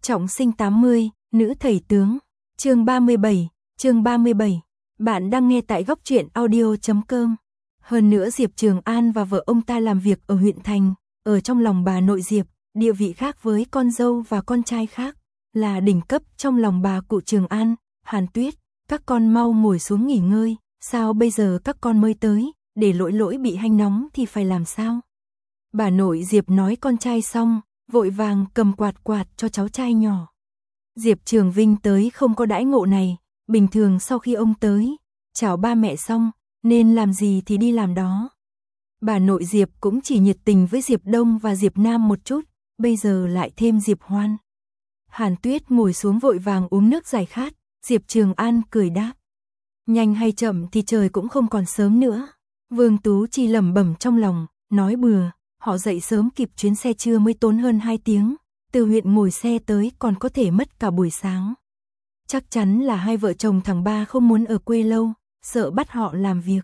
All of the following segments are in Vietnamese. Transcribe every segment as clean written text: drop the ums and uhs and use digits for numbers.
Trọng sinh 80, nữ thầy tướng. Chương 37. Bạn đang nghe tại góc truyện audio.com. Hơn nữa Diệp Trường An và vợ ông ta làm việc ở huyện thành, ở trong lòng bà nội Diệp, địa vị khác với con dâu và con trai khác, là đỉnh cấp trong lòng bà cụ Trường An. Hàn Tuyết, các con mau ngồi xuống nghỉ ngơi, sao bây giờ các con mới tới, để lỗi bị hanh nóng thì phải làm sao? Bà nội Diệp nói con trai xong, vội vàng cầm quạt cho cháu trai nhỏ. Diệp Trường Vinh tới không có đãi ngộ này, bình thường sau khi ông tới, chào ba mẹ xong, nên làm gì thì đi làm đó. Bà nội Diệp cũng chỉ nhiệt tình với Diệp Đông và Diệp Nam một chút, bây giờ lại thêm Diệp Hoan. Hàn Tuyết ngồi xuống vội vàng uống nước giải khát, Diệp Trường An cười đáp. Nhanh hay chậm thì trời cũng không còn sớm nữa. Vương Tú Chi lẩm bẩm trong lòng, nói bừa, họ dậy sớm kịp chuyến xe trưa mới tốn hơn 2 tiếng, từ huyện ngồi xe tới còn có thể mất cả buổi sáng. Chắc chắn là hai vợ chồng thằng Ba không muốn ở quê lâu, sợ bắt họ làm việc.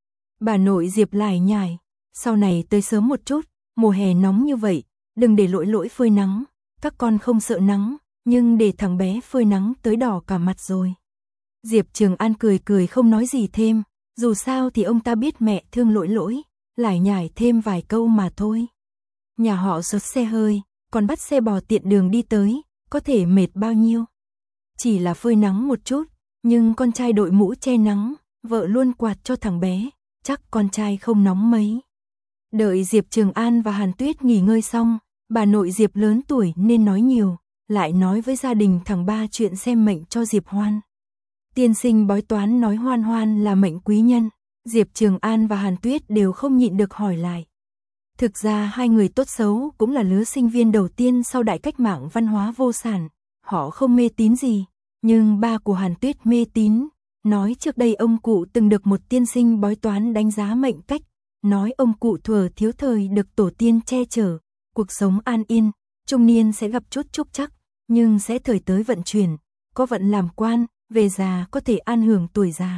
Bà nội Diệp lải nhải, sau này tới sớm một chút, mùa hè nóng như vậy, đừng để lỗi phơi nắng, các con không sợ nắng, nhưng để thằng bé phơi nắng tới đỏ cả mặt rồi. Diệp Trường An cười không nói gì thêm, dù sao thì ông ta biết mẹ thương lỗi, lải nhải thêm vài câu mà thôi. Nhà họ xuất xe hơi, còn bắt xe bò tiện đường đi tới, có thể mệt bao nhiêu. Chỉ là phơi nắng một chút, nhưng con trai đội mũ che nắng, vợ luôn quạt cho thằng bé, chắc con trai không nóng mấy. Đợi Diệp Trường An và Hàn Tuyết nghỉ ngơi xong, bà nội Diệp lớn tuổi nên nói nhiều, lại nói với gia đình thằng Ba chuyện xem mệnh cho Diệp Hoan. Tiên sinh bói toán nói Hoan là mệnh quý nhân, Diệp Trường An và Hàn Tuyết đều không nhịn được hỏi lại. Thực ra hai người tốt xấu cũng là lứa sinh viên đầu tiên sau đại cách mạng văn hóa vô sản, họ không mê tín gì, nhưng ba của Hàn Tuyết mê tín, nói trước đây ông cụ từng được một tiên sinh bói toán đánh giá mệnh cách, nói ông cụ thuở thiếu thời được tổ tiên che chở, cuộc sống an yên, trung niên sẽ gặp chút trục trặc, nhưng sẽ thời tới vận chuyển, có vận làm quan, về già có thể an hưởng tuổi già.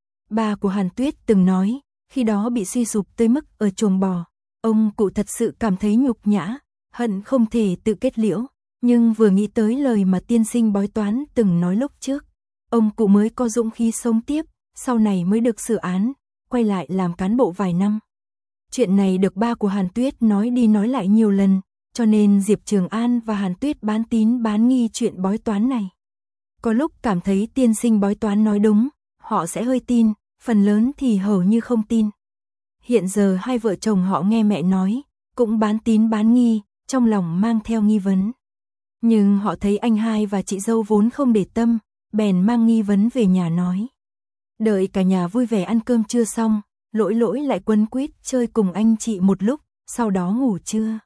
Ba của Hàn Tuyết từng nói, khi đó bị suy sụp tới mức ở chuồng bò, ông cụ thật sự cảm thấy nhục nhã, hận không thể tự kết liễu, nhưng vừa nghĩ tới lời mà tiên sinh bói toán từng nói lúc trước, ông cụ mới có dũng khí sống tiếp, sau này mới được xử án, quay lại làm cán bộ vài năm. Chuyện này được ba của Hàn Tuyết nói đi nói lại nhiều lần, cho nên Diệp Trường An và Hàn Tuyết bán tín bán nghi chuyện bói toán này. Có lúc cảm thấy tiên sinh bói toán nói đúng, họ sẽ hơi tin, phần lớn thì hầu như không tin. Hiện giờ hai vợ chồng họ nghe mẹ nói, cũng bán tín bán nghi, trong lòng mang theo nghi vấn. Nhưng họ thấy anh hai và chị dâu vốn không để tâm, bèn mang nghi vấn về nhà nói. Đợi cả nhà vui vẻ ăn cơm trưa xong, lỗi lại quấn quýt chơi cùng anh chị một lúc, sau đó ngủ trưa.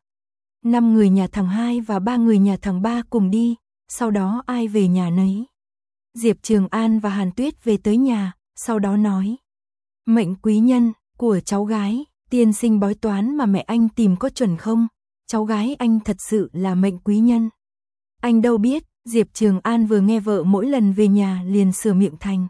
5 người nhà thằng hai và 3 người nhà thằng Ba cùng đi, sau đó ai về nhà nấy. Diệp Trường An và Hàn Tuyết về tới nhà, sau đó nói. Mệnh quý nhân của cháu gái, tiên sinh bói toán mà mẹ anh tìm có chuẩn không? Cháu gái anh thật sự là mệnh quý nhân. Anh đâu biết, Diệp Trường An vừa nghe vợ mỗi lần về nhà liền sửa miệng thành.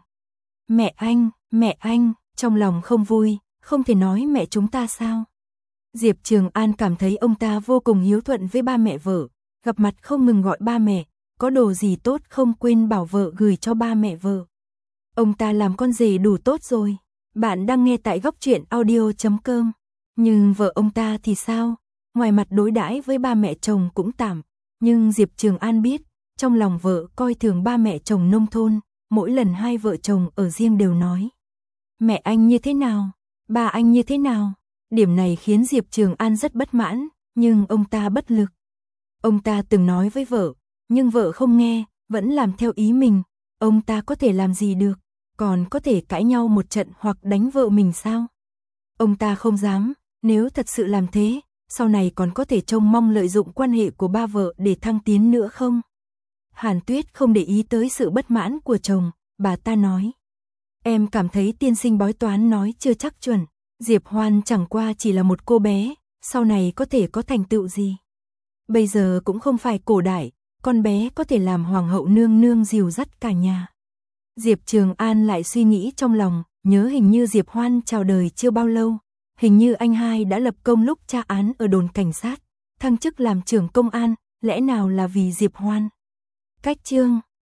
Mẹ anh, trong lòng không vui, không thể nói mẹ chúng ta sao? Diệp Trường An cảm thấy ông ta vô cùng hiếu thuận với ba mẹ vợ, gặp mặt không ngừng gọi ba mẹ, có đồ gì tốt không quên bảo vợ gửi cho ba mẹ vợ. Ông ta làm con rể đủ tốt rồi. Bạn đang nghe tại góc truyện audio.com. Nhưng vợ ông ta thì sao? Ngoài mặt đối đãi với ba mẹ chồng cũng tạm, nhưng Diệp Trường An biết, trong lòng vợ coi thường ba mẹ chồng nông thôn, mỗi lần hai vợ chồng ở riêng đều nói. Mẹ anh như thế nào? Ba anh như thế nào? Điểm này khiến Diệp Trường An rất bất mãn, nhưng ông ta bất lực. Ông ta từng nói với vợ, nhưng vợ không nghe, vẫn làm theo ý mình, ông ta có thể làm gì được, còn có thể cãi nhau một trận hoặc đánh vợ mình sao? Ông ta không dám, nếu thật sự làm thế, sau này còn có thể trông mong lợi dụng quan hệ của ba vợ để thăng tiến nữa không? Hàn Tuyết không để ý tới sự bất mãn của chồng, bà ta nói. Em cảm thấy tiên sinh bói toán nói chưa chắc chuẩn, Diệp Hoan chẳng qua chỉ là một cô bé, sau này có thể có thành tựu gì. Bây giờ cũng không phải cổ đại, con bé có thể làm hoàng hậu nương nương dìu dắt cả nhà. Diệp Trường An lại suy nghĩ trong lòng, nhớ hình như Diệp Hoan chào đời chưa bao lâu, hình như anh hai đã lập công lúc tra án ở đồn cảnh sát, thăng chức làm trưởng công an, lẽ nào là vì Diệp Hoan. Cách chương